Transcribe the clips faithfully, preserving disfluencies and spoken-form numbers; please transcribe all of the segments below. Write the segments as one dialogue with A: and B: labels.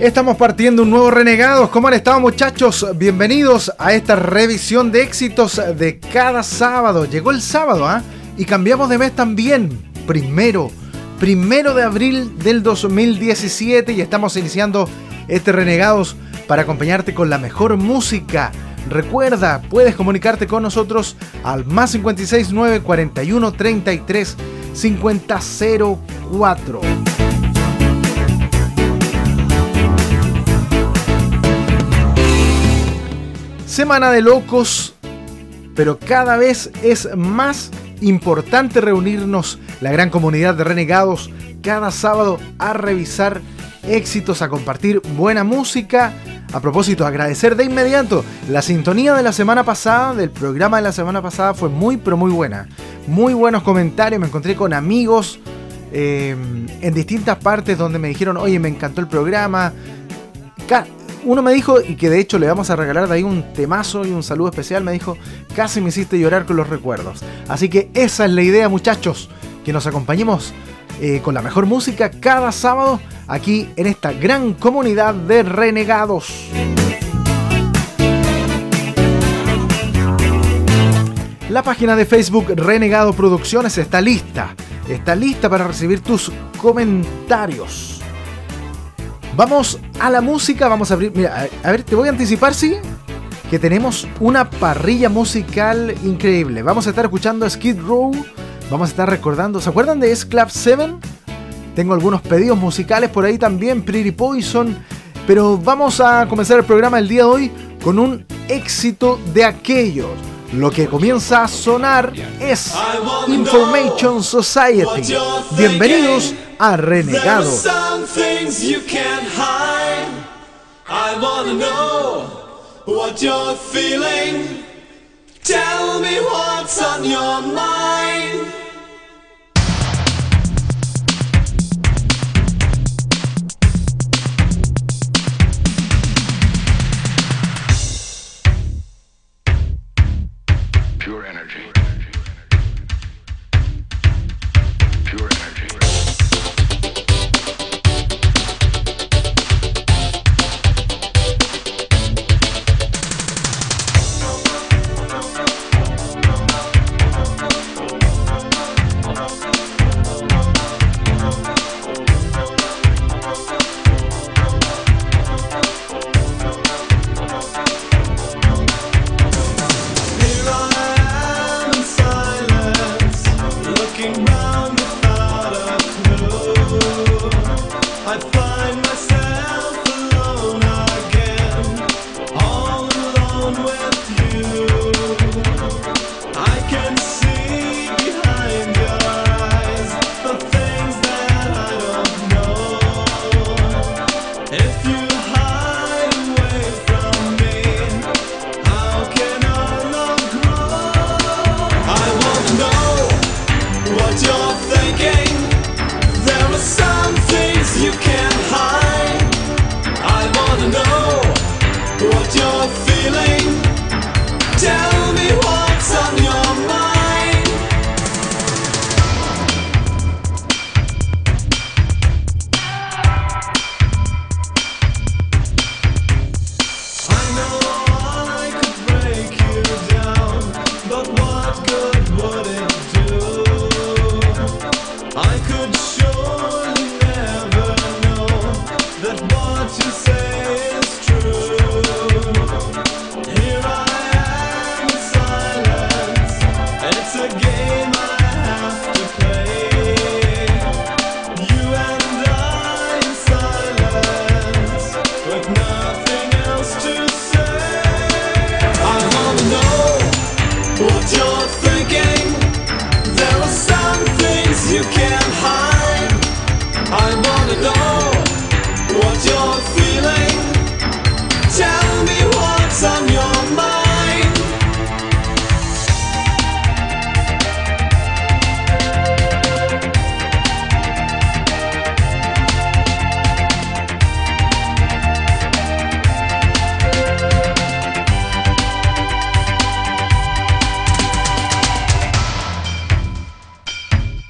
A: Estamos partiendo un nuevo Renegados. ¿Cómo han estado, muchachos? Bienvenidos a esta revisión de éxitos de cada sábado. Llegó el sábado, ¿ah? ¿eh? Y cambiamos de mes también. Primero, primero de abril del dos mil diecisiete y estamos iniciando este Renegados para acompañarte con la mejor música. Recuerda, puedes comunicarte con nosotros al más cinco seis nueve, cuarenta y uno, treinta y tres, cincuenta cero cuatro. Semana de locos, pero cada vez es más importante reunirnos, la gran comunidad de Renegados, cada sábado a revisar éxitos, a compartir buena música. A propósito, agradecer de inmediato, la sintonía de la semana pasada, del programa de la semana pasada fue muy, pero muy buena. Muy buenos comentarios, me encontré con amigos eh, en distintas partes donde me dijeron, oye, me encantó el programa. Uno me dijo, y que de hecho le vamos a regalar de ahí un temazo y un saludo especial, me dijo, casi me hiciste llorar con los recuerdos. Así que esa es la idea, muchachos, que nos acompañemos eh, con la mejor música cada sábado aquí en esta gran comunidad de Renegados. La página de Facebook Renegado Producciones está lista, está lista para recibir tus comentarios. Vamos a la música, vamos a abrir, mira, a, a ver, te voy a anticipar, sí, que tenemos una parrilla musical increíble. Vamos a estar escuchando Skid Row, vamos a estar recordando, ¿se acuerdan de S-Club siete? Tengo algunos pedidos musicales por ahí también, Pretty Poison, pero vamos a comenzar el programa el día de hoy con un éxito de aquellos. Lo que comienza a sonar es Information Society. Bienvenidos a Renegados.
B: I wanna know what you're feeling. Tell me what's on your mind.
C: Pure energy. Pure energy.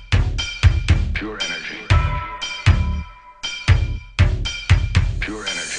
C: Pure energy. Pure energy.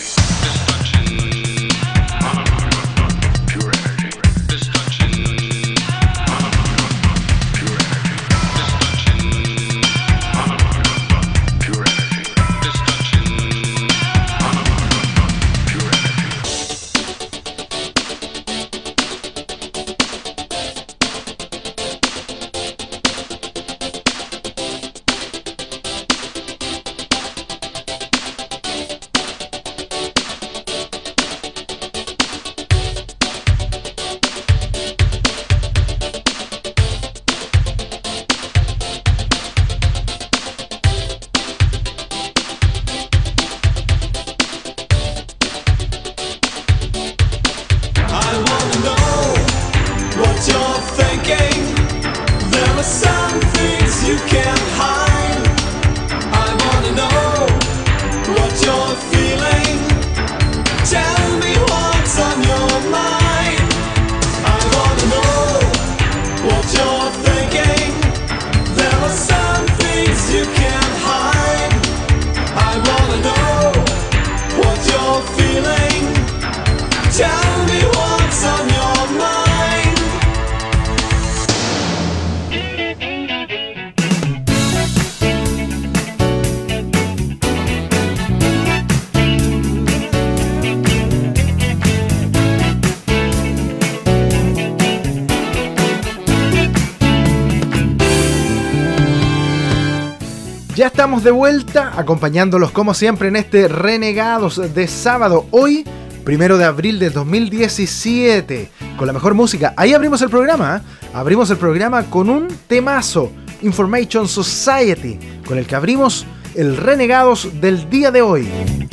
A: estamos de vuelta, acompañándolos como siempre en este Renegados de sábado. Hoy, primero de abril de dos mil diecisiete, con la mejor música. Ahí abrimos el programa, ¿eh? Abrimos el programa con un temazo, Information Society, con el que abrimos el Renegados del día de hoy.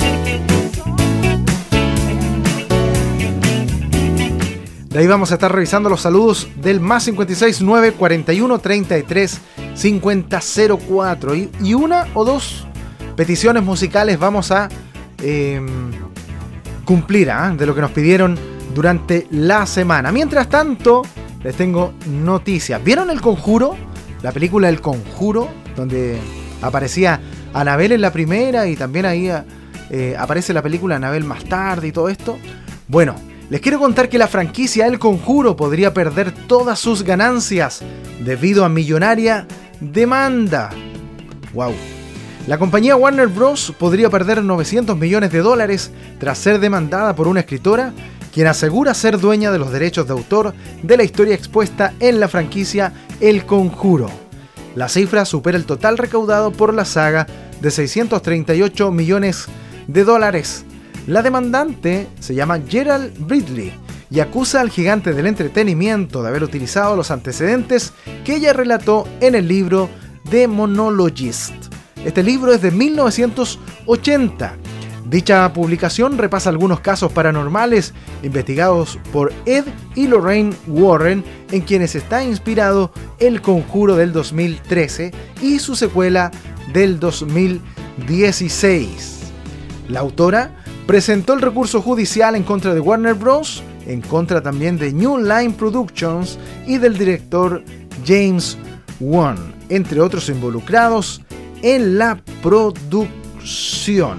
A: De ahí vamos a estar revisando los saludos del más cincuenta y seis nueve cuarenta y uno treinta y tres cincuenta cero cuatro. Y, y una o dos peticiones musicales vamos a eh, cumplir ¿eh? de lo que nos pidieron durante la semana. Mientras tanto, les tengo noticias. ¿Vieron El Conjuro? La película El Conjuro, donde aparecía Annabelle en la primera y también ahí eh, aparece la película Annabelle más tarde y todo esto. Bueno, les quiero contar que la franquicia El Conjuro podría perder todas sus ganancias debido a millonaria demanda. ¡Wow! La compañía Warner Bros. Podría perder novecientos millones de dólares tras ser demandada por una escritora quien asegura ser dueña de los derechos de autor de la historia expuesta en la franquicia El Conjuro. La cifra supera el total recaudado por la saga de seiscientos treinta y ocho millones de dólares. La demandante se llama Gerald Bradley y acusa al gigante del entretenimiento de haber utilizado los antecedentes que ella relató en el libro The Monologist. Este libro es de mil novecientos ochenta. Dicha publicación repasa algunos casos paranormales investigados por Ed y Lorraine Warren, en quienes está inspirado El Conjuro del dos mil trece y su secuela del dos mil dieciséis. La autora presentó el recurso judicial en contra de Warner Bros., en contra también de New Line Productions y del director James Wan, entre otros involucrados en la producción.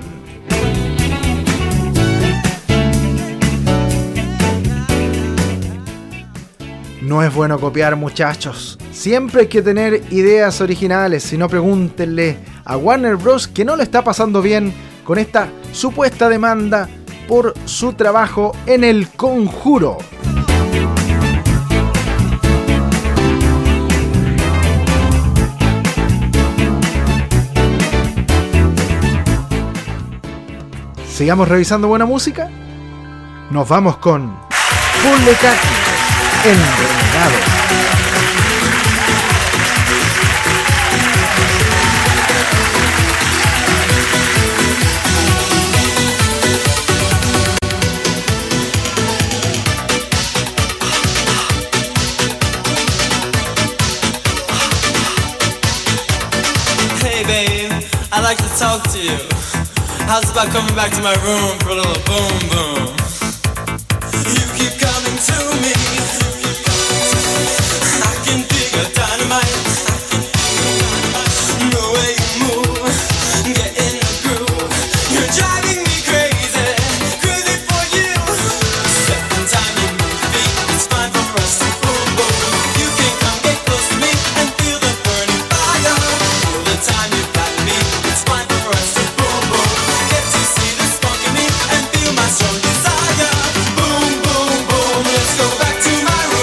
A: No es bueno copiar, muchachos. Siempre hay que tener ideas originales, si no pregúntenle a Warner Bros. Que no le está pasando bien con esta supuesta demanda por su trabajo en El Conjuro. Sigamos revisando buena música. Nos vamos con Full de Kaki en Renegado.
D: I'd like to talk to you. How's about coming back to my room for a little boom boom? You keep coming to me. I can dig a dynamite. The way you move, get in the groove. You're driving me crazy, crazy for you. Second time you move your feet, it's fine for us to boom boom. You can come get close to me and feel the burning fire. Feel the time you got me. It's fine for us to boom boom. Get to see the spark in me and feel my strong desire. Boom boom boom, let's go back to my room.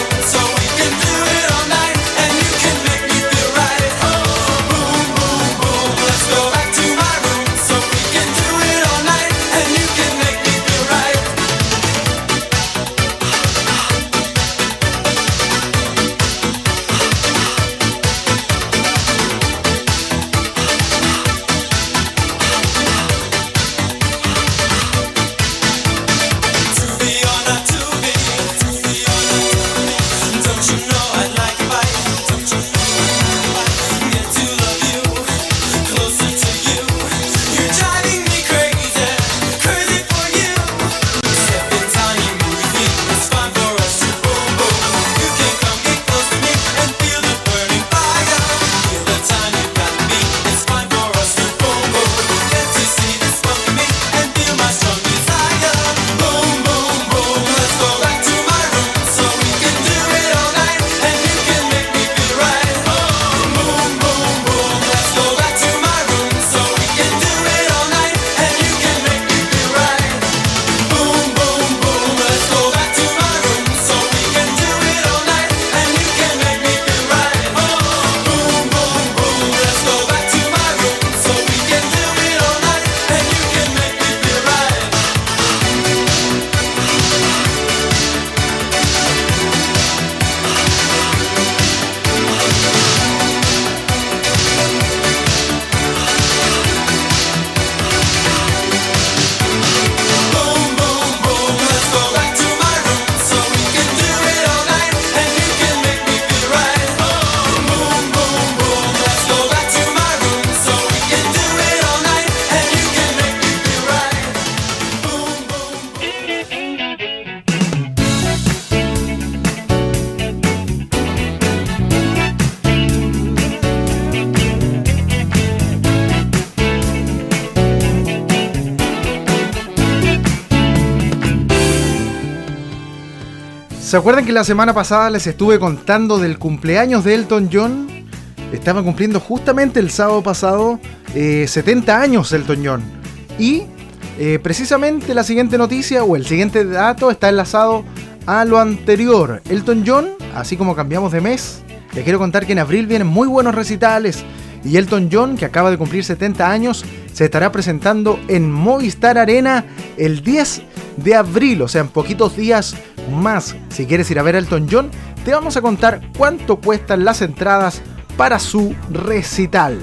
A: ¿Se acuerdan que la semana pasada les estuve contando del cumpleaños de Elton John? Estaba cumpliendo justamente el sábado pasado eh, setenta años Elton John. Y eh, precisamente la siguiente noticia o el siguiente dato está enlazado a lo anterior. Elton John, así como cambiamos de mes, les quiero contar que en abril vienen muy buenos recitales. Y Elton John, que acaba de cumplir setenta años, se estará presentando en Movistar Arena el diez de abril, o sea, en poquitos días más. Si quieres ir a ver a Elton John, te vamos a contar cuánto cuestan las entradas para su recital.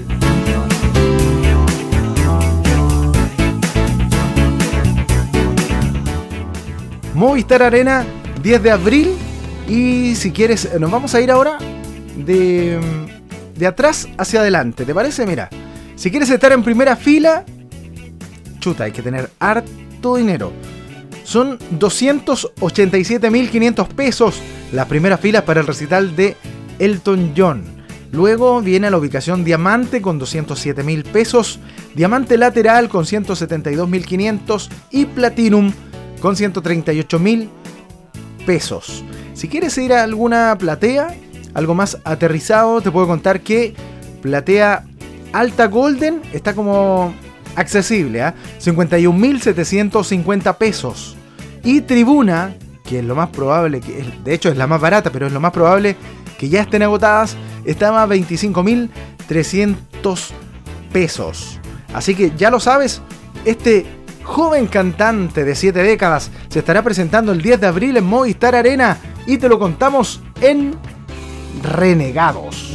A: Movistar Arena, diez de abril. Y si quieres, nos vamos a ir ahora de... de atrás hacia adelante, ¿te parece? Mira, si quieres estar en primera fila, chuta, hay que tener harto dinero. Son doscientos ochenta y siete mil quinientos pesos las primeras filas para el recital de Elton John. Luego viene la ubicación Diamante con doscientos siete mil pesos, Diamante Lateral con ciento setenta y dos mil quinientos y Platinum con ciento treinta y ocho mil pesos. Si quieres ir a alguna platea, algo más aterrizado, te puedo contar que platea Alta Golden está como accesible, ¿eh? cincuenta y un mil setecientos cincuenta pesos. Y Tribuna, que es lo más probable, que es, de hecho es la más barata, pero es lo más probable que ya estén agotadas, estaba a veinticinco mil trescientos pesos. Así que ya lo sabes, este joven cantante de siete décadas se estará presentando el diez de abril en Movistar Arena y te lo contamos en Renegados.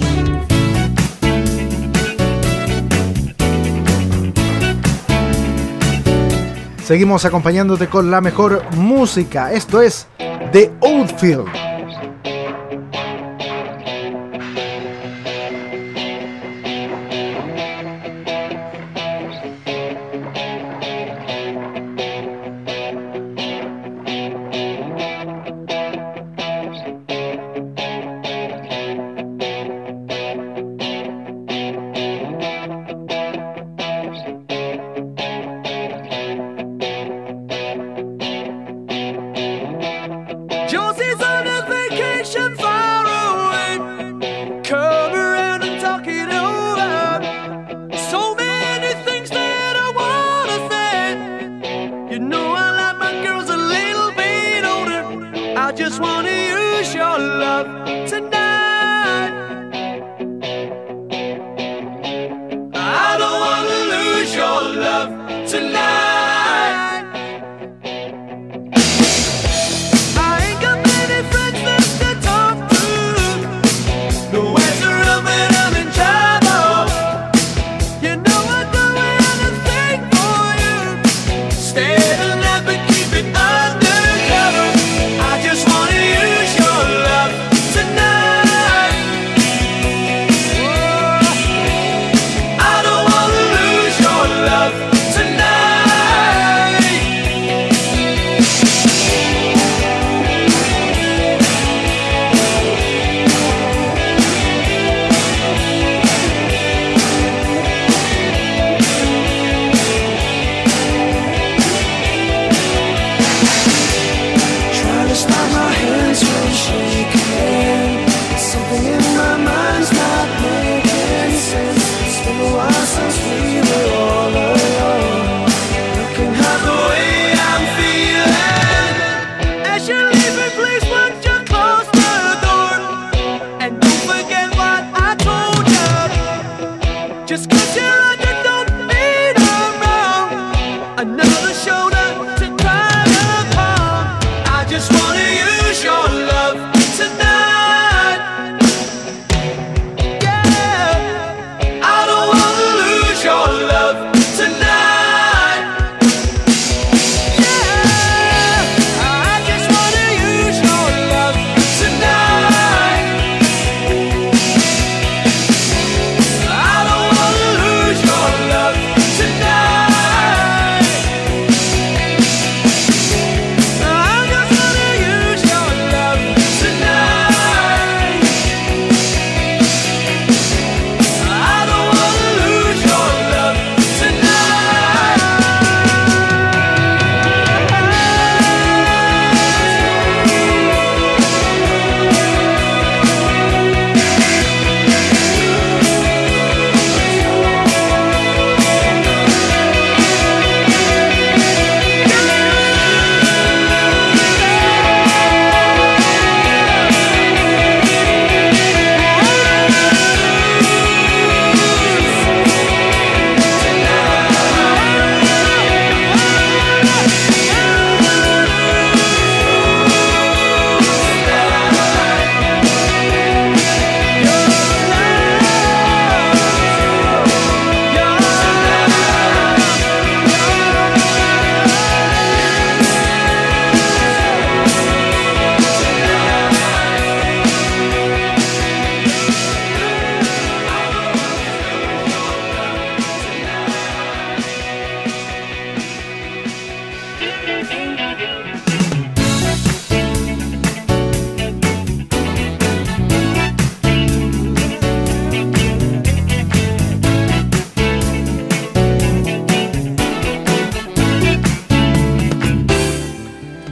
A: Seguimos acompañándote con la mejor música. Esto es The Outfield.
D: Josie's on a vacation far away. Come around and talk it over. So many things that I wanna say. You know I like my girls a little bit older. I just wanna use your love tonight. I don't wanna lose your love tonight.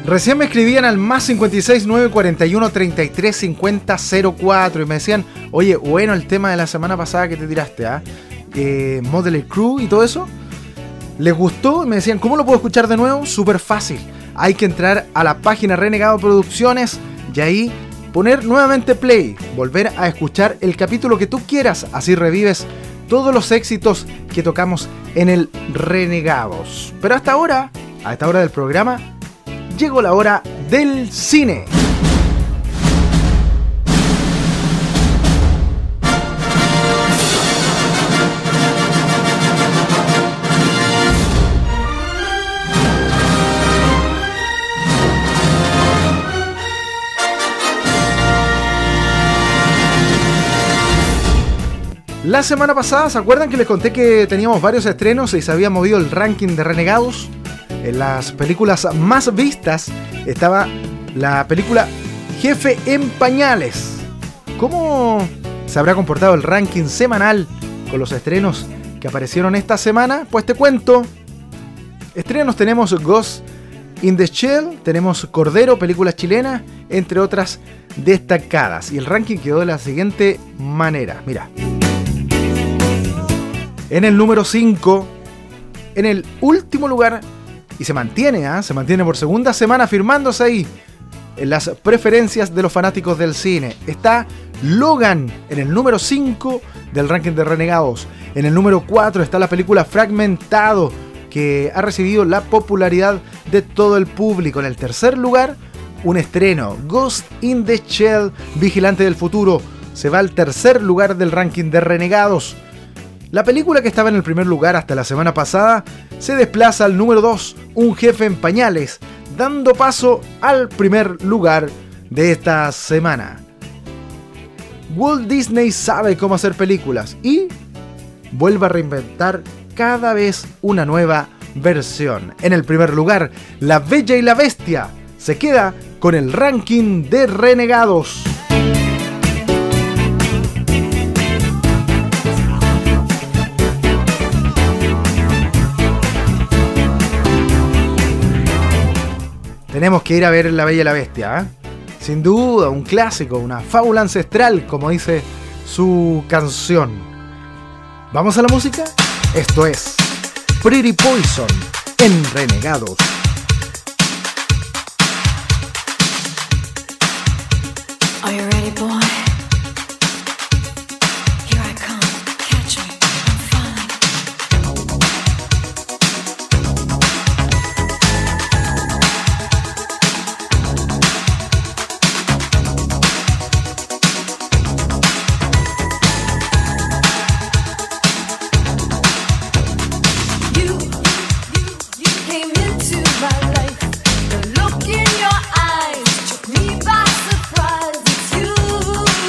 A: Recién me escribían al más cincuenta y seis, nueve cuarenta y uno, treinta y tres, cincuenta, cero cuatro y me decían, oye, bueno el tema de la semana pasada que te tiraste, ¿ah? ¿eh? Motley Crue y todo eso. ¿Les gustó? Y me decían, ¿cómo lo puedo escuchar de nuevo? Súper fácil. Hay que entrar a la página Renegado Producciones y ahí poner nuevamente play, volver a escuchar el capítulo que tú quieras, así revives todos los éxitos que tocamos en el Renegados. Pero hasta ahora, a esta hora del programa, llegó la hora del cine. La semana pasada, ¿se acuerdan que les conté que teníamos varios estrenos y se había movido el ranking de Renegados? En las películas más vistas estaba la película Jefe en Pañales. ¿Cómo se habrá comportado el ranking semanal con los estrenos que aparecieron esta semana? Pues te cuento. Estrenos tenemos Ghost in the Shell, tenemos Cordero, película chilena, entre otras destacadas. Y el ranking quedó de la siguiente manera. Mira. En el número cinco, en el último lugar, y se mantiene, ¿eh? se mantiene por segunda semana firmándose ahí en las preferencias de los fanáticos del cine. Está Logan en el número cinco del ranking de Renegados. En el número cuatro está la película Fragmentado, que ha recibido la popularidad de todo el público. En el tercer lugar, un estreno, Ghost in the Shell, Vigilante del Futuro. Se va al tercer lugar del ranking de Renegados. La película que estaba en el primer lugar hasta la semana pasada se desplaza al número dos, Un Jefe en Pañales, dando paso al primer lugar de esta semana. Walt Disney sabe cómo hacer películas y vuelve a reinventar cada vez una nueva versión. En el primer lugar, La Bella y la Bestia se queda con el ranking de Renegados. Tenemos que ir a ver La Bella y la Bestia, ¿eh? Sin duda, un clásico, una fábula ancestral, como dice su canción. ¿Vamos a la música? Esto es Pretty Poison en Renegados.
E: Are you ready, boy? Here I come. Catch me. I'm falling. You, you, you came into my life. The look in your eyes took me by surprise. It's you.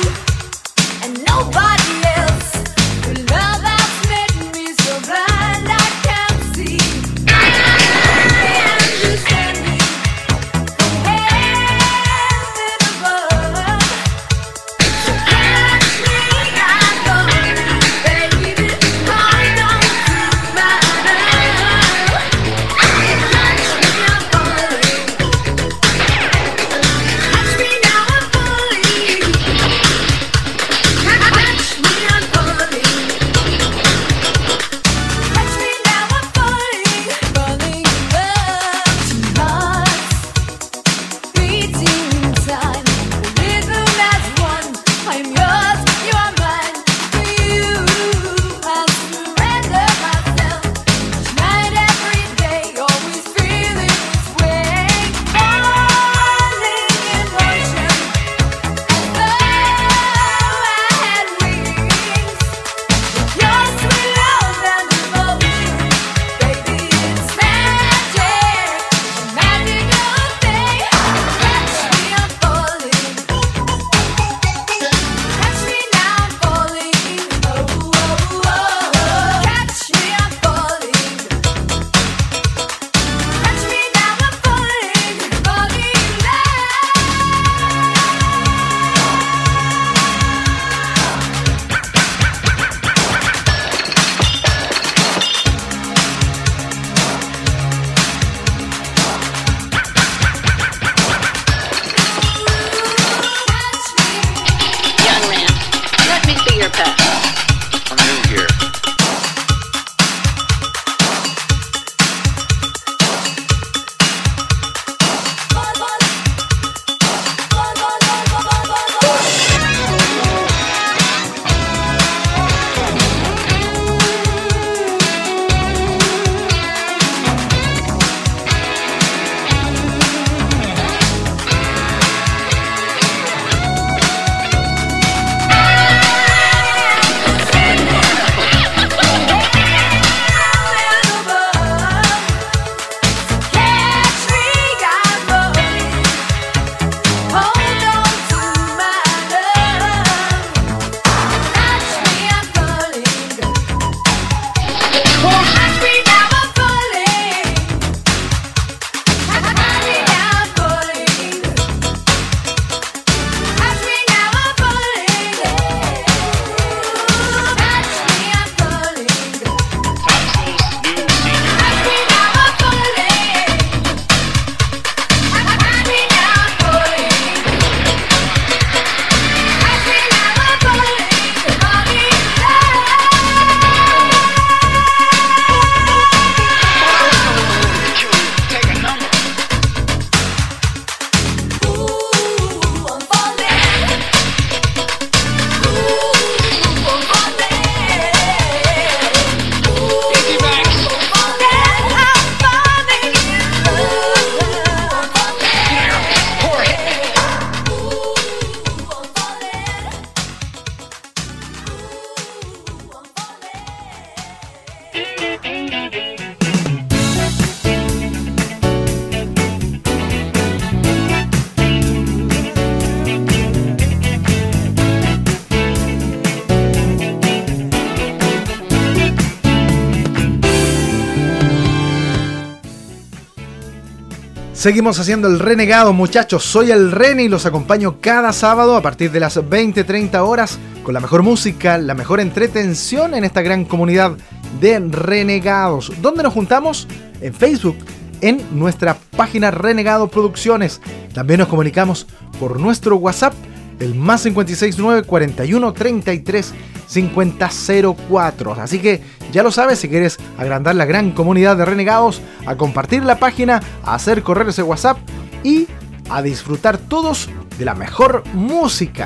A: Seguimos haciendo el Renegado, muchachos. Soy el Rene y los acompaño cada sábado a partir de las veinte treinta horas con la mejor música, la mejor entretención en esta gran comunidad de renegados. ¿Dónde nos juntamos? En Facebook, en nuestra página Renegado Producciones. También nos comunicamos por nuestro WhatsApp, el más cinco seis nueve, cuarenta y uno, treinta y tres, cincuenta cero cuatro. Así que ya lo sabes, si quieres agrandar la gran comunidad de renegados, a compartir la página, a hacer correr ese WhatsApp y a disfrutar todos de la mejor música.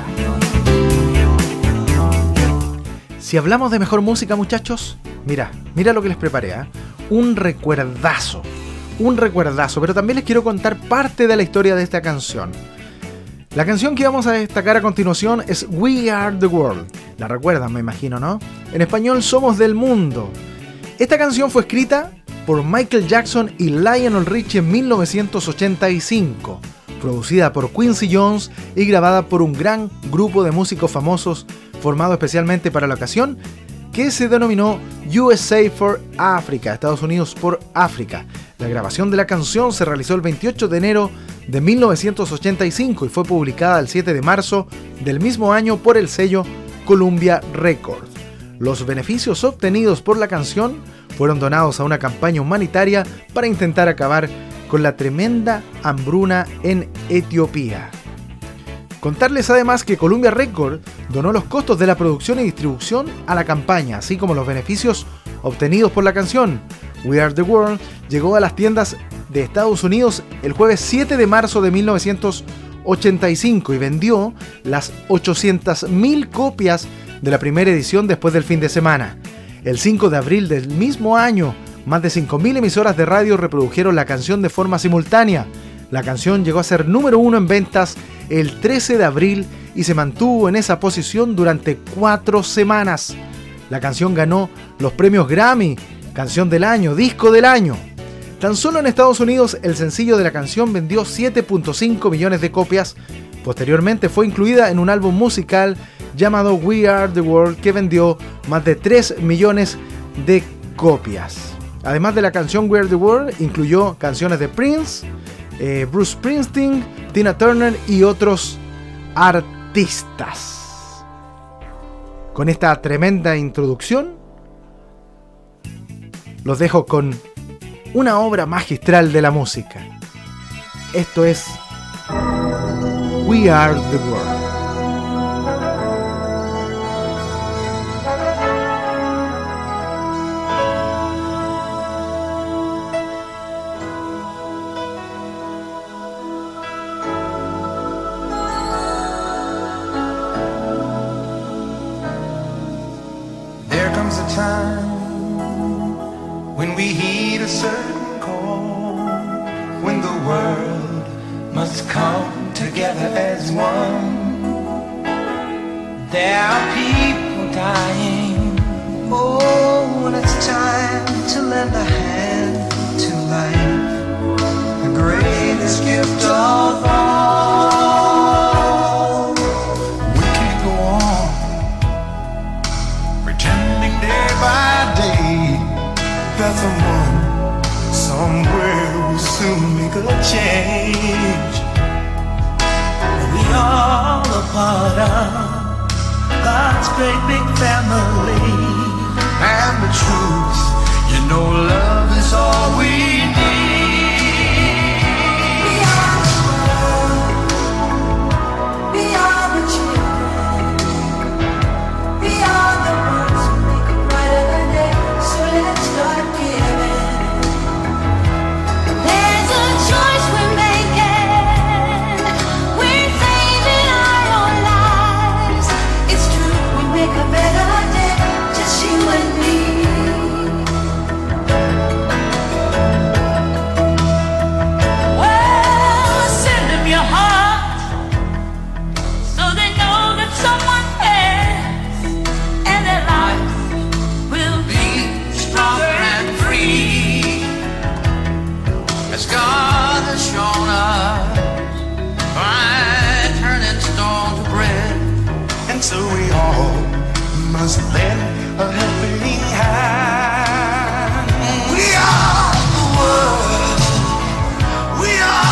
A: Si hablamos de mejor música, muchachos, mira, mira lo que les preparé, ¿eh? Un recuerdazo, un recuerdazo, pero también les quiero contar parte de la historia de esta canción. La canción que vamos a destacar a continuación es We Are The World. La recuerdan, me imagino, ¿no? En español, Somos del Mundo. Esta canción fue escrita por Michael Jackson y Lionel Richie en mil novecientos ochenta y cinco, producida por Quincy Jones y grabada por un gran grupo de músicos famosos formado especialmente para la ocasión, que se denominó U S A for Africa, Estados Unidos por África. La grabación de la canción se realizó el veintiocho de enero de mil novecientos ochenta y cinco y fue publicada el siete de marzo del mismo año por el sello Columbia Records. Los beneficios obtenidos por la canción fueron donados a una campaña humanitaria para intentar acabar con la tremenda hambruna en Etiopía. Contarles además que Columbia Records donó los costos de la producción y distribución a la campaña, así como los beneficios obtenidos por la canción. We Are The World llegó a las tiendas de Estados Unidos el jueves siete de marzo de mil novecientos ochenta y cinco y vendió las ochocientas mil copias de la primera edición después del fin de semana. El cinco de abril del mismo año, más de cinco mil emisoras de radio reprodujeron la canción de forma simultánea. La canción llegó a ser número uno en ventas el trece de abril y se mantuvo en esa posición durante cuatro semanas. La canción ganó los premios Grammy, Canción del Año, Disco del Año. Tan solo en Estados Unidos el sencillo de la canción vendió siete punto cinco millones de copias. Posteriormente fue incluida en un álbum musical llamado We Are The World que vendió más de tres millones de copias. Además de la canción We Are The World, incluyó canciones de Prince, eh, Bruce Springsteen, Tina Turner y otros artistas. Con esta tremenda introducción, los dejo con una obra magistral de la música. Esto es We Are The World.
F: There comes a time when we heed a certain call, when the world must come together as one. There are people dying. Oh, when it's time to lend a hand to life, the greatest gift of all. We can't go on pretending day by day that someone somewhere will soon make a change. We all a part of God's great big family. And the truth, you know, love is all we need.
E: We are the world. We are the children. We are the ones who make a brighter day. So let's start giving. There's a choice we're making. We're saving our own lives. It's true, we make a better day. Just you and me.
G: Well, send them your heart so they know that someone cares and their life will be stronger and free as God has shown us by turning stone to bread.
F: And so we all must lend a helping hand. We are the world. We are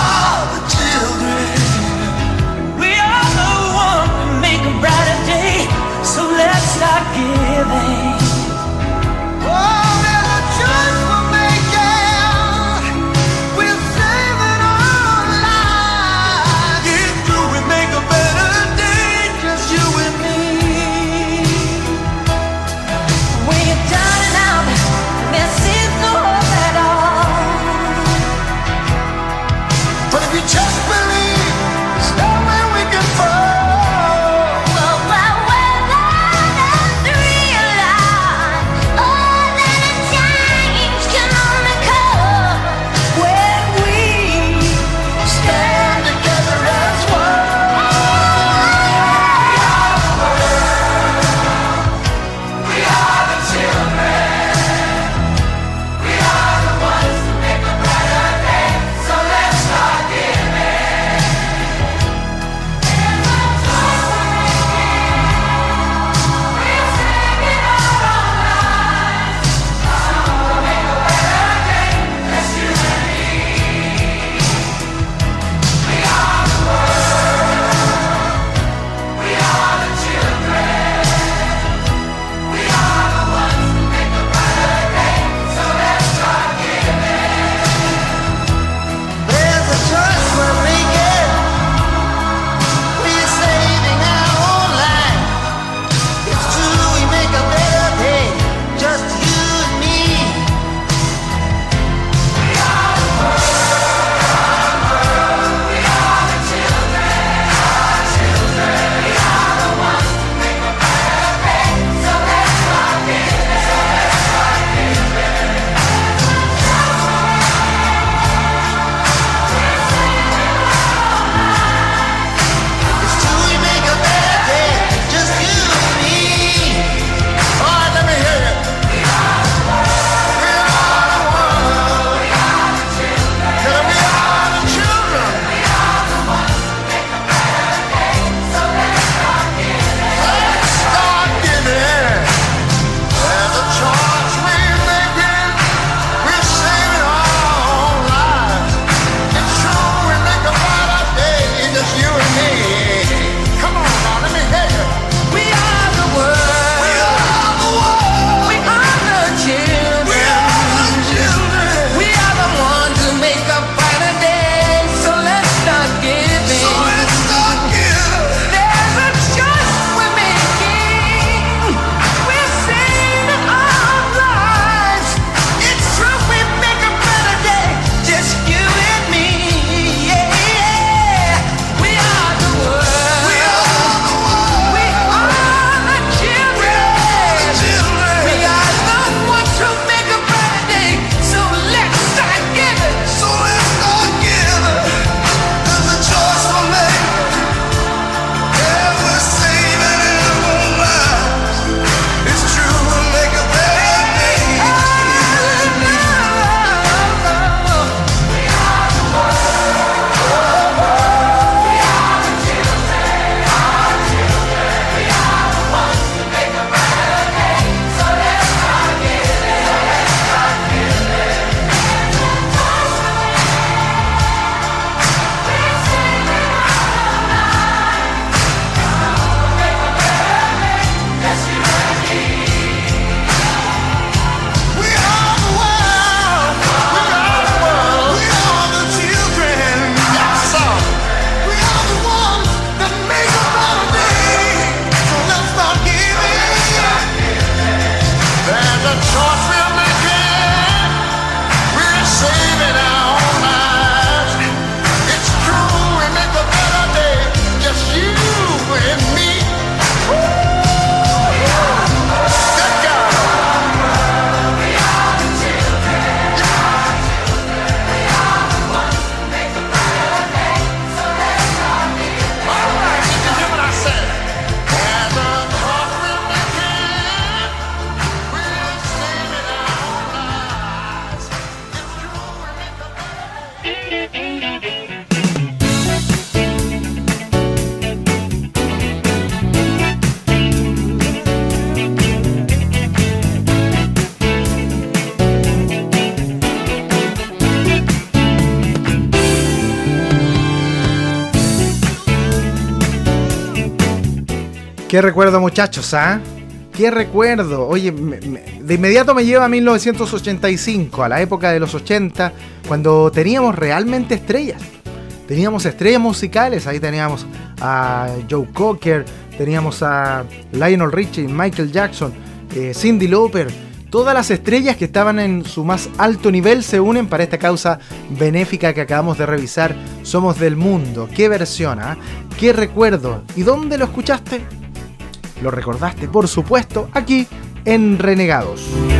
A: Qué recuerdo, muchachos, ¿ah? ¿eh? Qué recuerdo. Oye, me, me, de inmediato me lleva a mil novecientos ochenta y cinco, a la época de los ochenta, cuando teníamos realmente estrellas. Teníamos estrellas musicales, ahí teníamos a Joe Cocker, teníamos a Lionel Richie, Michael Jackson, eh, Cyndi Lauper. Todas las estrellas que estaban en su más alto nivel se unen para esta causa benéfica que acabamos de revisar, Somos del Mundo. ¡Qué versión! ¿eh? ¡Qué recuerdo! ¿Y dónde lo escuchaste? Lo recordaste, por supuesto, aquí en Renegados.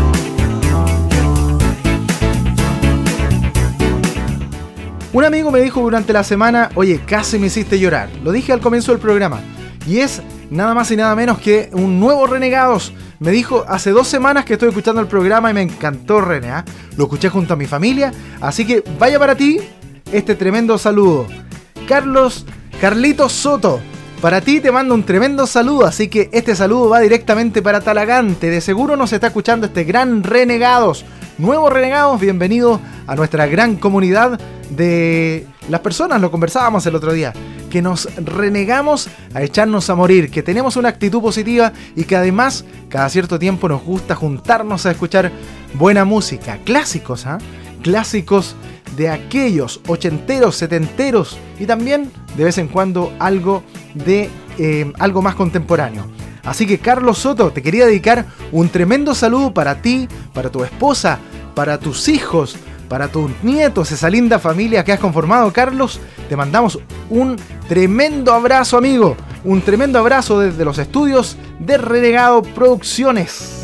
A: Un amigo me dijo durante la semana, oye, casi me hiciste llorar. Lo dije al comienzo del programa. Y es nada más y nada menos que un nuevo Renegados. Me dijo, hace dos semanas que estoy escuchando el programa y me encantó, René. ¿eh? Lo escuché junto a mi familia. Así que vaya para ti este tremendo saludo. Carlos, Carlitos Soto. Para ti te mando un tremendo saludo, así que este saludo va directamente para Talagante. De seguro nos está escuchando este gran Renegados. Nuevos Renegados, bienvenidos a nuestra gran comunidad de las personas, lo conversábamos el otro día, que nos renegamos a echarnos a morir, que tenemos una actitud positiva y que además cada cierto tiempo nos gusta juntarnos a escuchar buena música, clásicos, ¿ah? ¿eh? Clásicos de aquellos ochenteros, setenteros y también de vez en cuando algo de eh, algo más contemporáneo. Así que Carlos Soto, te quería dedicar un tremendo saludo para ti, para tu esposa, para tus hijos, para tus nietos, esa linda familia que has conformado, Carlos. Te mandamos un tremendo abrazo, amigo, un tremendo abrazo desde los estudios de Renegado Producciones.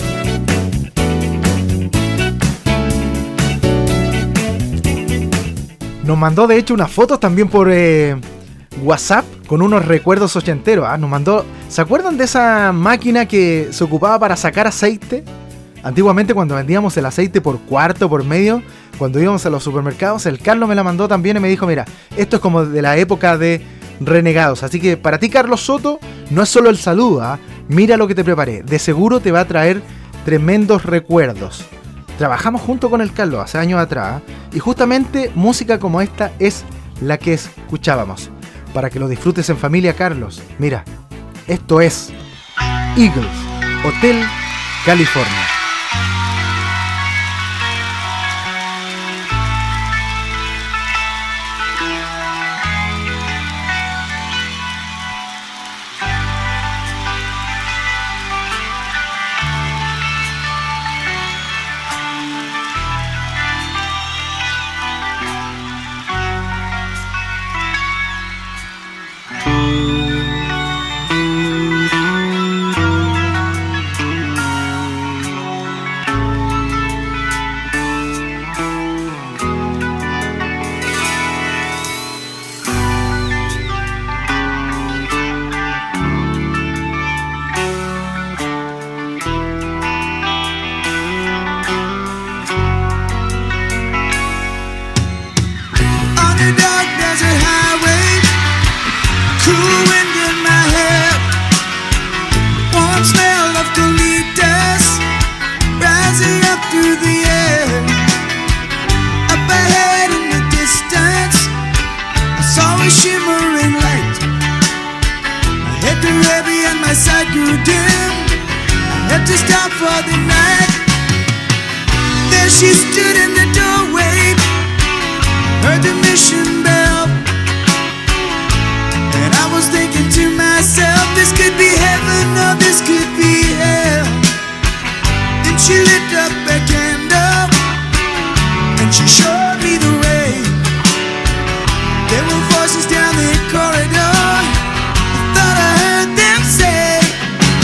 A: Nos mandó de hecho unas fotos también por eh, WhatsApp con unos recuerdos ochenteros. Ah, nos mandó. ¿Se acuerdan de esa máquina que se ocupaba para sacar aceite? Antiguamente, cuando vendíamos el aceite por cuarto, por medio, cuando íbamos a los supermercados, el Carlos me la mandó también y me dijo, mira, esto es como de la época de Renegados. Así que para ti, Carlos Soto, no es solo el saludo, ¿eh? Mira lo que te preparé. De seguro te va a traer tremendos recuerdos. Trabajamos junto con el Carlos hace años atrás, ¿eh? Y justamente música como esta es la que escuchábamos. Para que lo disfrutes en familia, Carlos. Mira, esto es Eagles, Hotel California.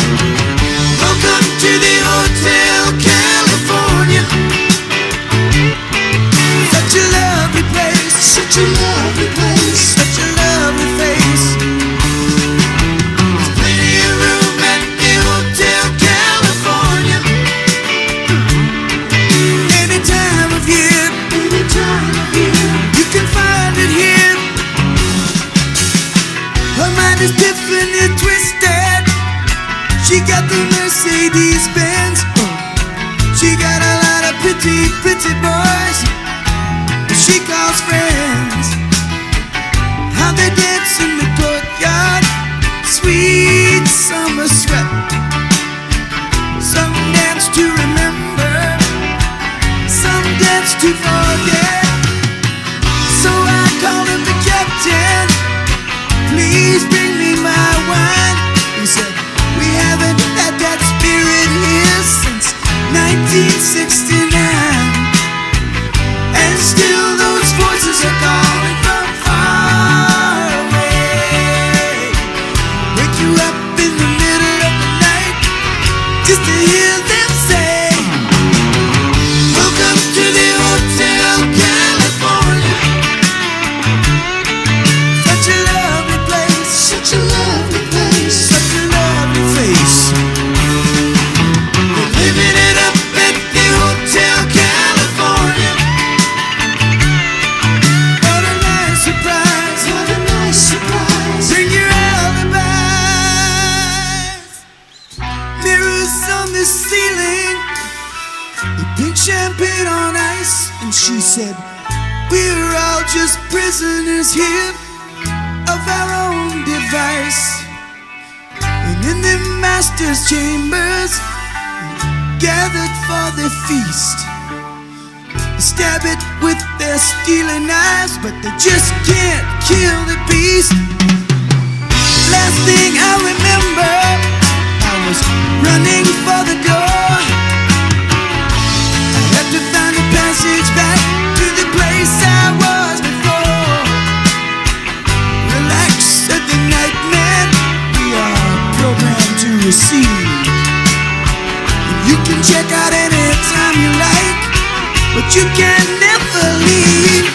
D: Welcome to the Hotel California.
H: Miss Tiffany twisted. She got the Mercedes Benz. She got a lot of pretty, pretty boys she calls friends. How they dance in the courtyard, sweet summer sweat. Some dance to remember, some dance to forget. So I called him the captain. Please bring me my wine. He said, we haven't had that spirit here since nineteen sixty-nine. And still those voices are calling from far away. Wake you up in the middle of the night just to hear them say, welcome to the Hotel California. Such a lovely place, such a lovely place, such a lovely face. We're living it up at the Hotel California. What a nice surprise, what a nice surprise. Bring your alibis. Mirrors on the ceiling, the pink champagne on ice. And she said, we're all just prisoners here of our own device. And in the master's chambers, gathered for the feast. They stab it with their stealing knives, but they just can't kill the beast. Last thing I remember, I was running for the door. I had to find a passage back to the place I was before. Relax, said the night man, we are programmed to receive. And you can check out anytime you like, but you can never leave.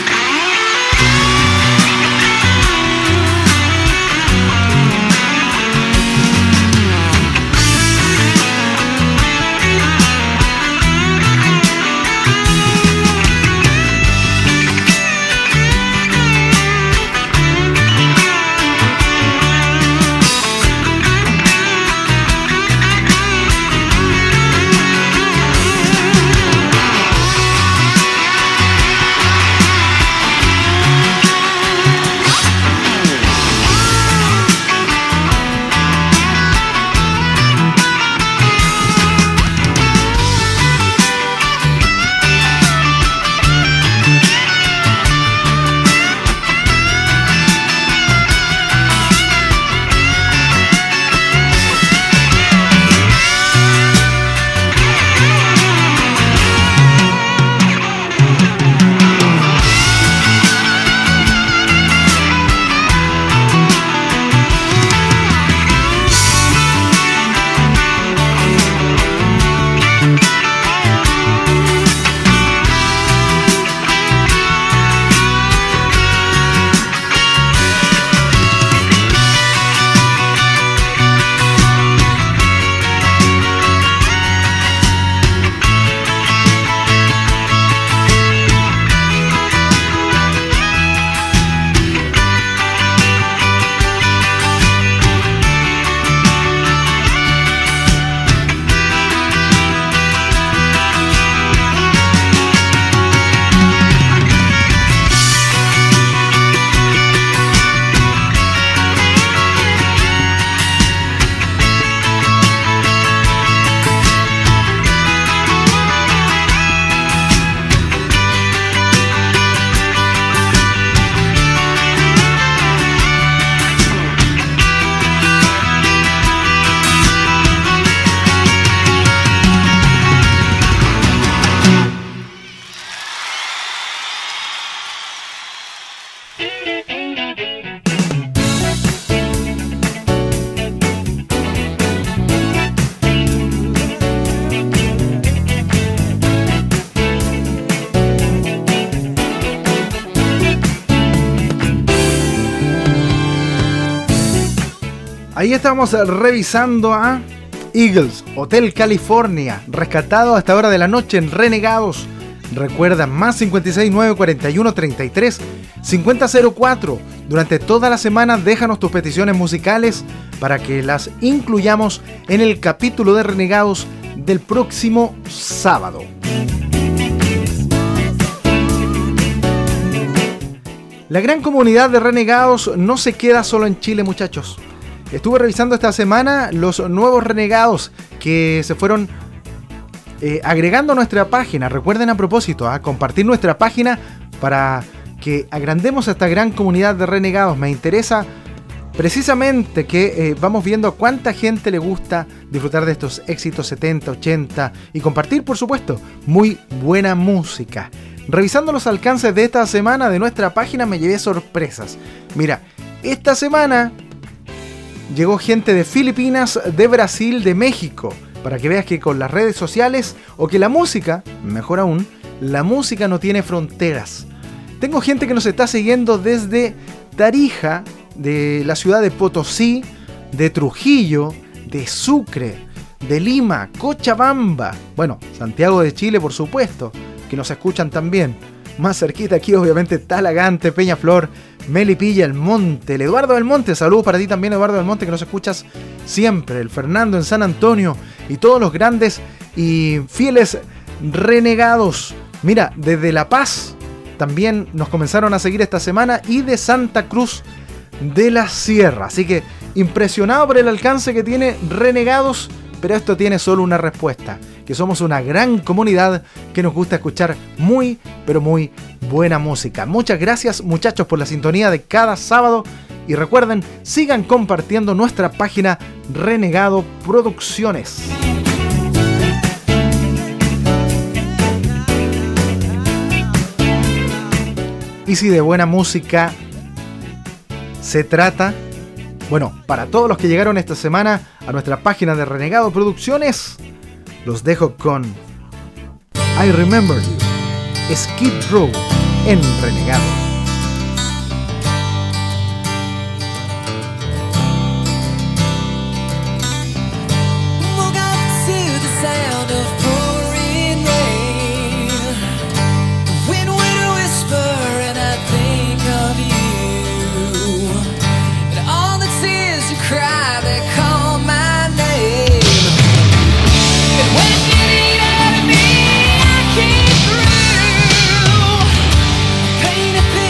A: Ahí estamos revisando a Eagles, Hotel California, rescatado a esta hora de la noche en Renegados Recuerda, más cincuenta y seis, nueve cuarenta y uno, treinta y tres, cincuenta cero cuatro. Durante toda la semana déjanos tus peticiones musicales para que las incluyamos en el capítulo de Renegados del próximo sábado. La gran comunidad de Renegados no se queda solo en Chile, muchachos. Estuve revisando esta semana los nuevos Renegados que se fueron eh, agregando a nuestra página. Recuerden a propósito, a compartir nuestra página para que agrandemos a esta gran comunidad de Renegados. Me interesa precisamente que eh, vamos viendo cuánta gente le gusta disfrutar de estos éxitos setenta, ochenta y compartir, por supuesto, muy buena música. Revisando los alcances de esta semana de nuestra página me llevé sorpresas. Mira, esta semana llegó gente de Filipinas, de Brasil, de México, para que veas que con las redes sociales, o que la música, mejor aún, la música no tiene fronteras. Tengo gente que nos está siguiendo desde Tarija, de la ciudad de Potosí, de Trujillo, de Sucre, de Lima, Cochabamba, bueno, Santiago de Chile, por supuesto, que nos escuchan también. Más cerquita aquí, obviamente, Talagante, Peñaflor, Melipilla, El Monte, el Eduardo del Monte. Saludos para ti también, Eduardo del Monte, que nos escuchas siempre. El Fernando en San Antonio y todos los grandes y fieles renegados. Mira, desde La Paz también nos comenzaron a seguir esta semana y de Santa Cruz de la Sierra. Así que impresionado por el alcance que tiene Renegados, pero esto tiene solo una respuesta, que somos una gran comunidad que nos gusta escuchar muy, pero muy buena música. Muchas gracias, muchachos, por la sintonía de cada sábado y recuerden, sigan compartiendo nuestra página Renegado Producciones. Y si de buena música se trata, bueno, para todos los que llegaron esta semana a nuestra página de Renegado Producciones, los dejo con I Remember You, Skid Row en Renegado.
H: Woke up to the sound of pouring rain. The wind would whisper and I think of you. And all the tears you cry, they call my name. And when you need out of me, I came through. Paint a picture.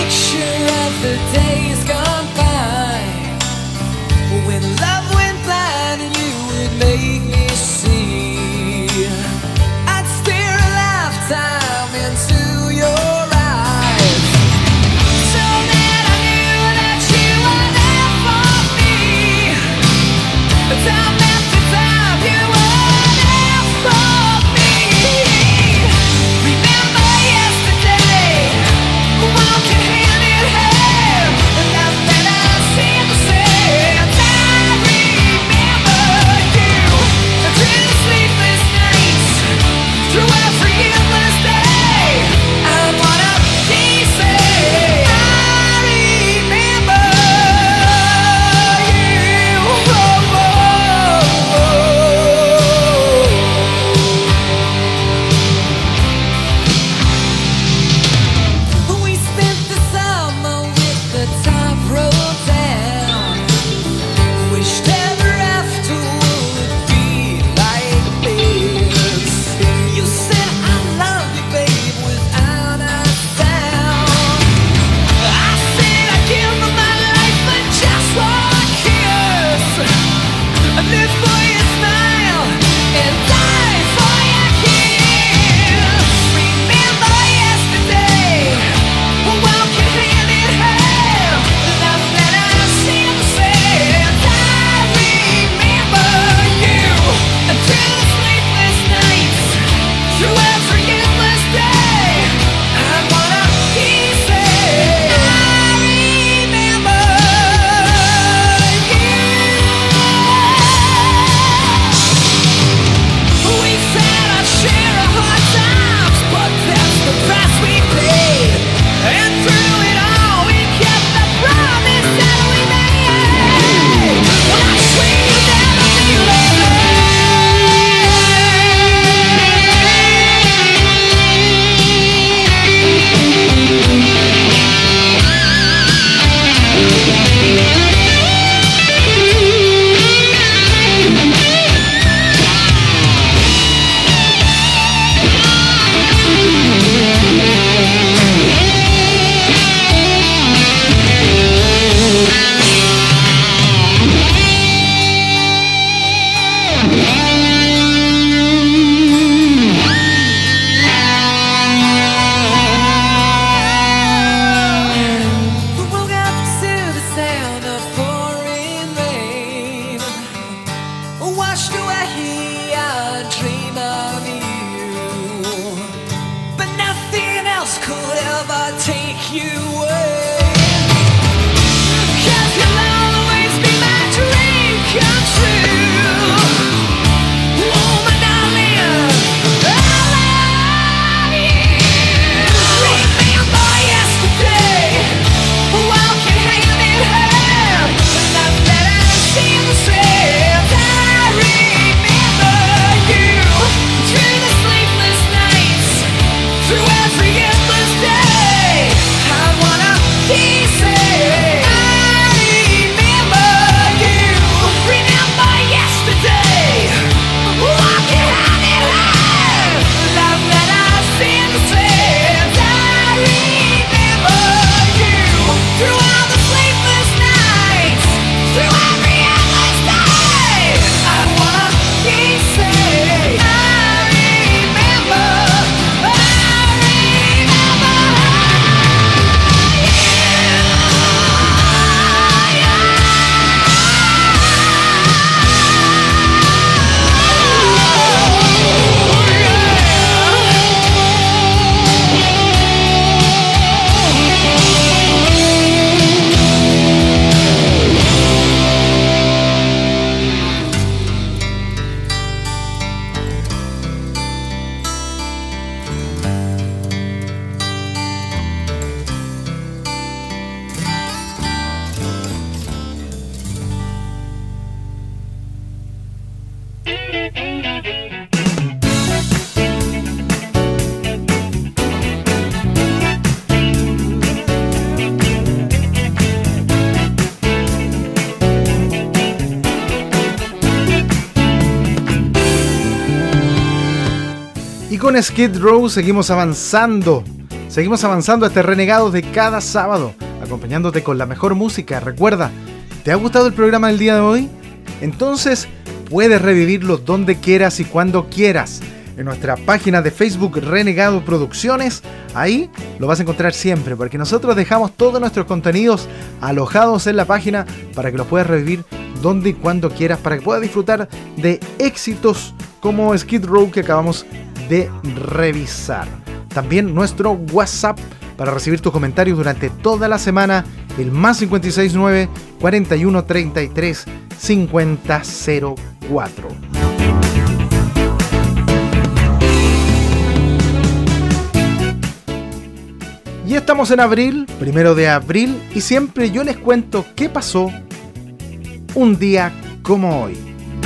A: con Skid Row seguimos avanzando. Seguimos avanzando este Renegados de cada sábado, acompañándote con la mejor música. Recuerda, ¿te ha gustado el programa del día de hoy? Entonces puedes revivirlo donde quieras y cuando quieras. En nuestra página de Facebook Renegado Producciones, ahí lo vas a encontrar siempre, porque nosotros dejamos todos nuestros contenidos alojados en la página para que los puedas revivir donde y cuando quieras, para que puedas disfrutar de éxitos como Skid Row que acabamos de revisar. También nuestro WhatsApp para recibir tus comentarios durante toda la semana, el más cinco seis nueve, cuarenta y uno, treinta y tres, cincuenta cero cuatro. Y estamos en abril, primero de abril, y siempre yo les cuento qué pasó un día como hoy.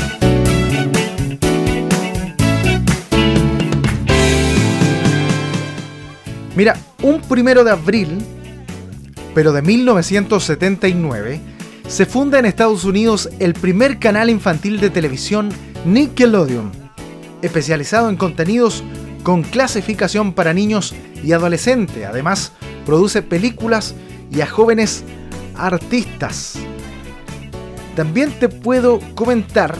A: Mira, un primero de abril, pero de mil novecientos setenta y nueve, se funda en Estados Unidos el primer canal infantil de televisión Nickelodeon, especializado en contenidos con clasificación para niños y adolescentes. Además, produce películas y a jóvenes artistas. También te puedo comentar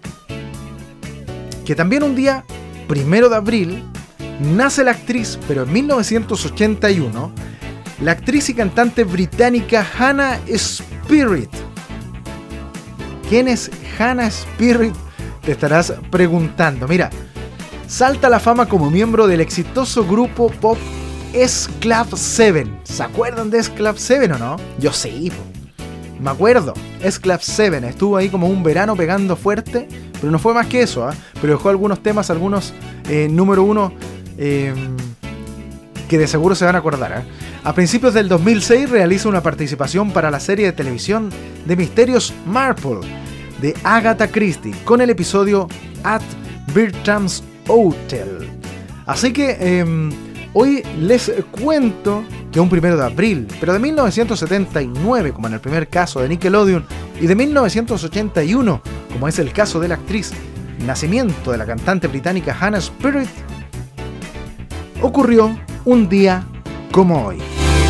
A: que también un día, primero de abril, nace la actriz, pero en mil novecientos ochenta y uno, la actriz y cantante británica Hannah Spirit. ¿Quién es Hannah Spirit? Te estarás preguntando. Mira, salta a la fama como miembro del exitoso grupo pop S-Club siete. ¿Se acuerdan de S-Club siete o no? Yo sí, me acuerdo. S-Club siete estuvo ahí como un verano pegando fuerte, pero no fue más que eso, ¿eh? Pero dejó algunos temas, algunos eh, número uno eh, que de seguro se van a acordar, ¿eh? A principios del dos mil seis realiza una participación para la serie de televisión de misterios Marple de Agatha Christie con el episodio At Bertram's Hotel. Así que eh, hoy les cuento que un primero de abril, pero de mil novecientos setenta y nueve, como en el primer caso de Nickelodeon, y de mil novecientos ochenta y uno, como es el caso de la actriz, nacimiento de la cantante británica Hannah Spirit, ocurrió un día como hoy.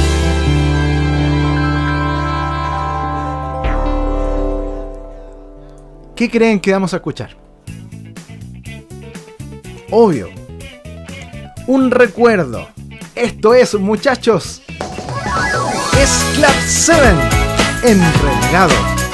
A: ¿Qué creen que vamos a escuchar? Obvio, un recuerdo. Esto es, muchachos, S-Club siete en Renegado.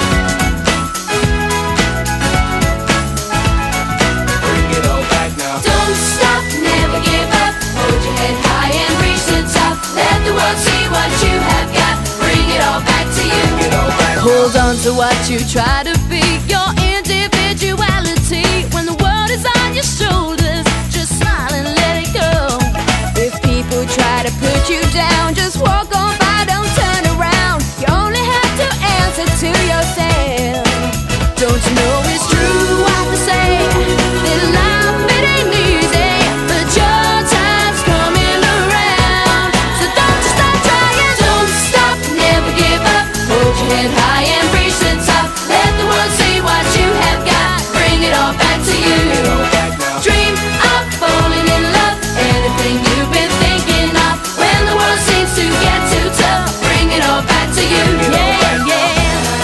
G: Don't stop, never give up. Hold your head high and reach the top. Let the world see what you have got. Bring it all back to you. Hold on to what you try to be. Your individuality. When the world is on your shoulders, just smile and let it go. If people try to put you down, just walk on by, don't turn around. You only have to answer to yourself. Don't you know it's true what they say, that life it ain't easy, but your time's coming around. So don't you stop trying, don't stop, never give up. Hold your head high and reach the top. Let the world see what you have got. Bring it all back to you. Dream of falling in love, anything you've been thinking of. When the world seems to get too tough, bring it all back to you. Yeah, yeah.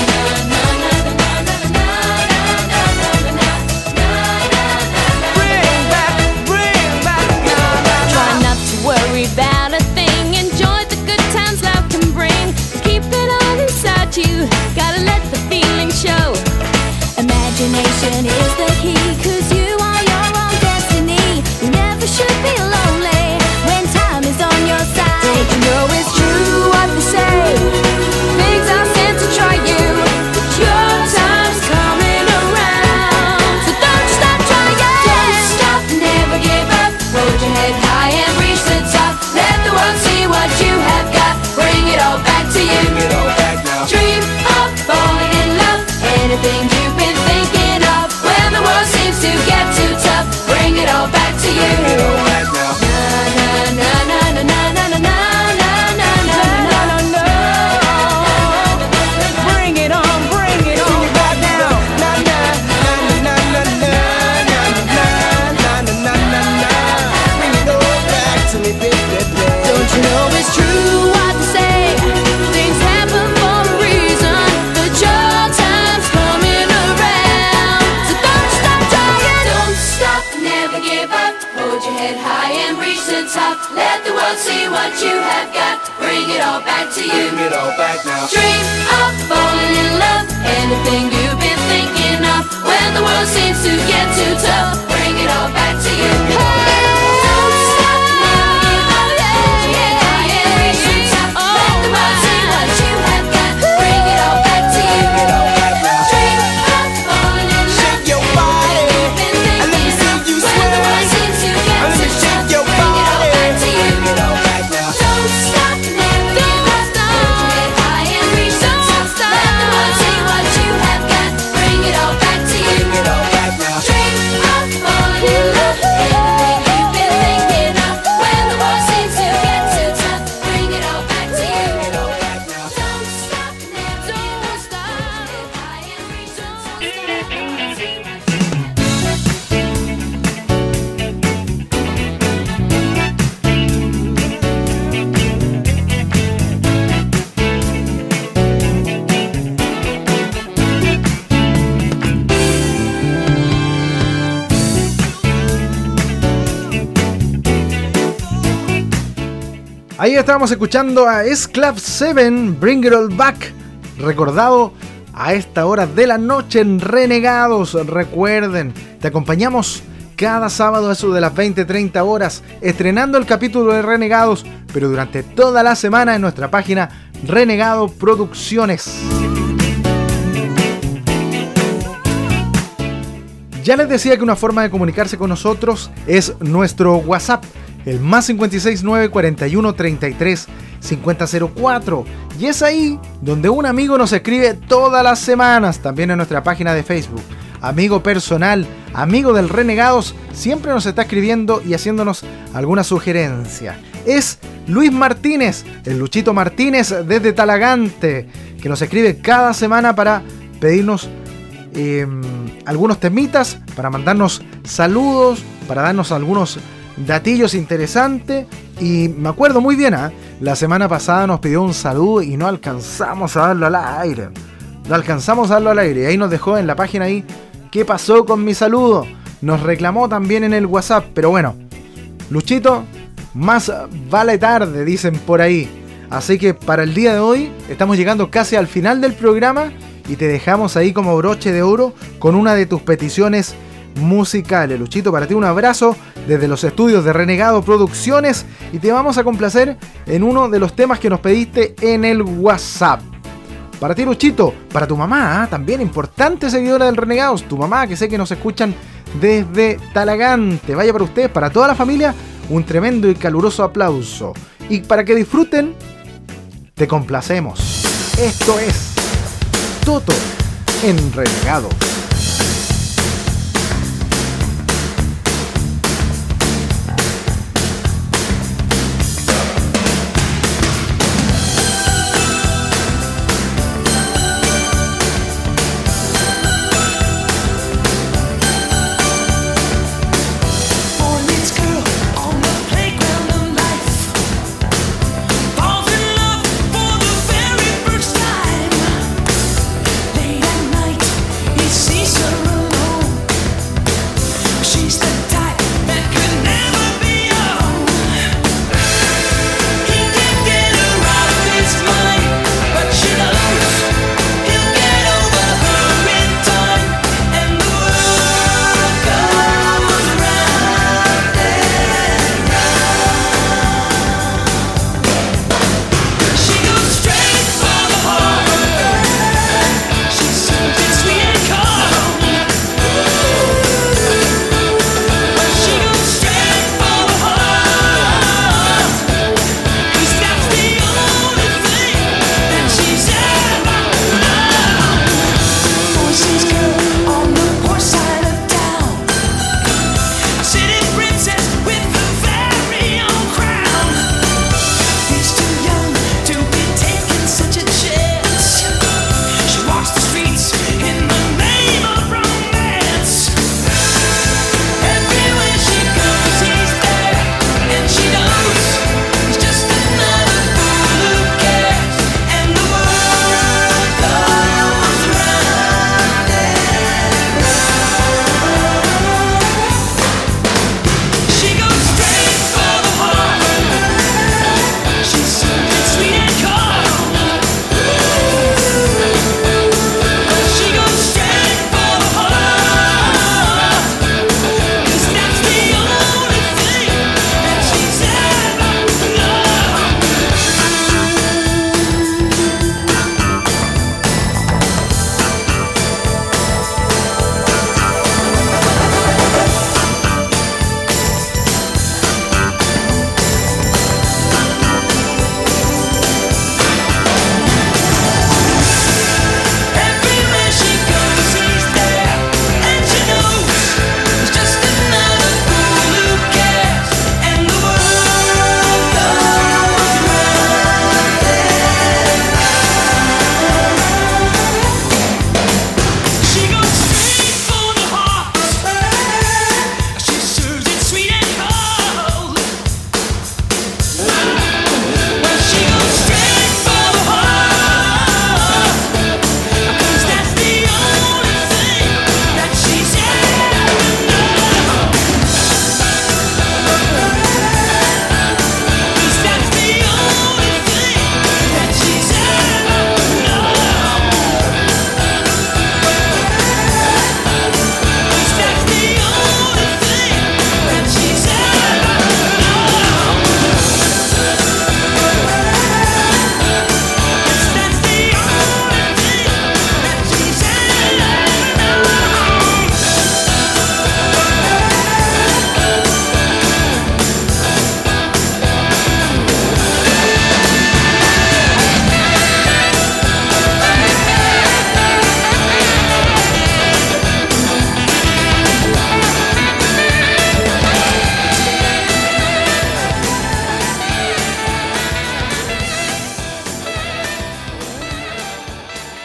G: Bring back, bring back. Try not to worry about a thing. Enjoy the good times life can bring. Keep it all inside you. Gotta let the feeling show. Imagination is the key, 'cause you are your own destiny. You never should be lonely when time is on your side. Don't you know it's true what they say? Things are sent to try you, but your time's coming around. So don't you stop trying. Don't stop, never give up. Hold your head high and reach the top. Let the world see what you have got. Bring it all back to you. Dream of falling in love, anything you've been thinking of. When
A: Ahí estábamos escuchando a S-Club siete, Bring It All Back, recordado a esta hora de la noche en Renegados. Recuerden, te acompañamos cada sábado a eso de las veinte treinta horas, estrenando el capítulo de Renegados, pero durante toda la semana en nuestra página Renegado Producciones. Ya les decía que una forma de comunicarse con nosotros es nuestro WhatsApp, el más cinco seis nueve, cuarenta y uno, treinta y tres, cincuenta cero cuatro. Y es ahí donde un amigo nos escribe todas las semanas, también en nuestra página de Facebook. Amigo personal, amigo del Renegados, siempre nos está escribiendo y haciéndonos alguna sugerencia. Es Luis Martínez, el Luchito Martínez desde Talagante, que nos escribe cada semana para pedirnos eh, algunos temitas, para mandarnos saludos, para darnos algunos datillos interesantes. Y me acuerdo muy bien, ¿eh? La semana pasada nos pidió un saludo y no alcanzamos a darlo al aire. No alcanzamos a darlo al aire. Y ahí nos dejó en la página ahí, ¿qué pasó con mi saludo? Nos reclamó también en el WhatsApp. Pero bueno, Luchito, más vale tarde, dicen por ahí. Así que para el día de hoy estamos llegando casi al final del programa y te dejamos ahí como broche de oro con una de tus peticiones musicales. Luchito, para ti un abrazo desde los estudios de Renegado Producciones y te vamos a complacer en uno de los temas que nos pediste en el WhatsApp. Para ti, Luchito, para tu mamá, ¿eh? También importante seguidora del Renegados, tu mamá, que sé que nos escuchan desde Talagante. Vaya para usted, para toda la familia, un tremendo y caluroso aplauso. Y para que disfruten, te complacemos. Esto es Toto en Renegado.
H: Late at night, he sees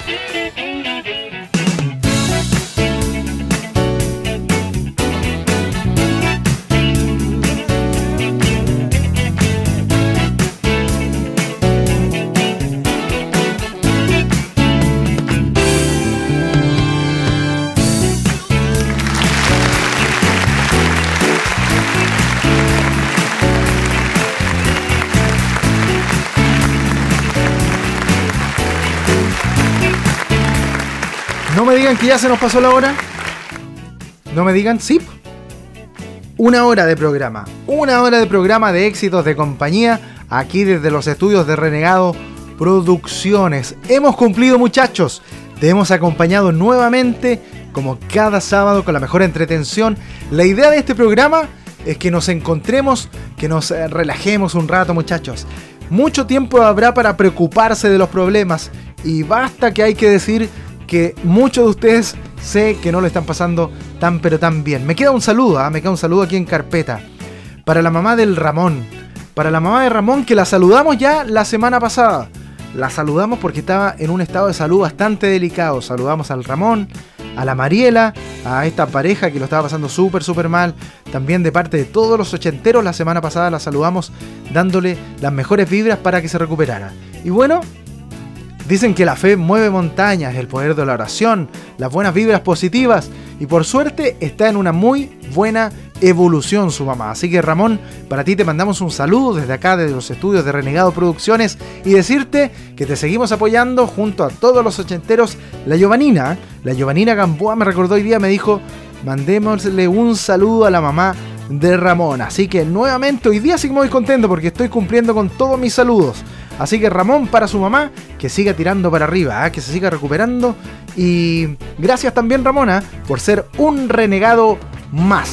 A: No me digan que ya se nos pasó la hora. No me digan, sí. Una hora de programa. Una hora de programa de éxitos de compañía. Aquí desde los estudios de Renegado Producciones. Hemos cumplido, muchachos. Te hemos acompañado nuevamente, como cada sábado, con la mejor entretención. La idea de este programa es que nos encontremos, que nos eh, relajemos un rato, muchachos. Mucho tiempo habrá para preocuparse de los problemas. Y basta que hay que decir que muchos de ustedes sé que no lo están pasando tan pero tan bien. Me queda un saludo, ¿eh? me queda un saludo aquí en carpeta. Para la mamá del Ramón. Para la mamá de Ramón, que la saludamos ya la semana pasada. La saludamos porque estaba en un estado de salud bastante delicado. Saludamos al Ramón, a la Mariela, a esta pareja que lo estaba pasando súper, súper mal. También de parte de todos los ochenteros, la semana pasada la saludamos dándole las mejores vibras para que se recuperara. Y bueno, dicen que la fe mueve montañas, el poder de la oración, las buenas vibras positivas. Y por suerte está en una muy buena evolución su mamá. Así que Ramón, para ti te mandamos un saludo desde acá, desde los estudios de Renegado Producciones, y decirte que te seguimos apoyando junto a todos los ochenteros. La Giovanina, la Giovanina Gamboa me recordó hoy día, me dijo, mandémosle un saludo a la mamá de Ramón. Así que nuevamente hoy día sí que me voy contento porque estoy cumpliendo con todos mis saludos. Así que Ramón, para su mamá, que siga tirando para arriba, ¿eh? que se siga recuperando. Y gracias también, Ramona, por ser un renegado más.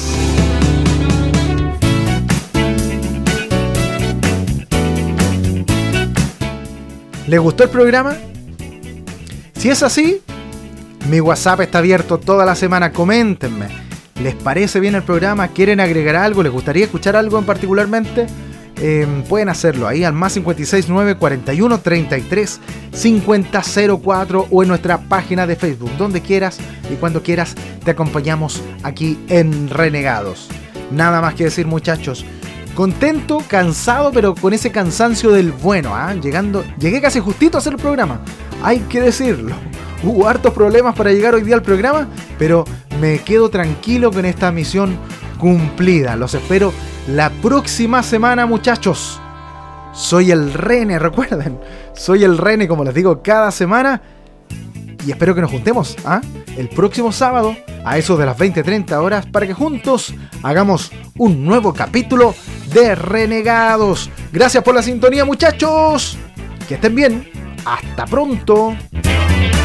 A: ¿Les gustó el programa? Si es así, mi WhatsApp está abierto toda la semana. Coméntenme. ¿Les parece bien el programa? ¿Quieren agregar algo? ¿Les gustaría escuchar algo en particularmente? Eh, pueden hacerlo ahí al más cinco seis nueve, cuarenta y uno, treinta y tres, cincuenta, cero cuatro o en nuestra página de Facebook. Donde quieras y cuando quieras te acompañamos aquí en Renegados. Nada más que decir, muchachos. Contento, cansado, pero con ese cansancio del bueno, ¿eh? Llegando, llegué casi justito a hacer el programa. Hay que decirlo. Hubo hartos problemas para llegar hoy día al programa, pero me quedo tranquilo con esta misión cumplida. Los espero la próxima semana, muchachos. Soy el Rene, recuerden. Soy el Rene, como les digo, cada semana. Y espero que nos juntemos ¿ah? el próximo sábado a eso de las veinte treinta horas para que juntos hagamos un nuevo capítulo de Renegados. Gracias por la sintonía, muchachos. Que estén bien. Hasta pronto.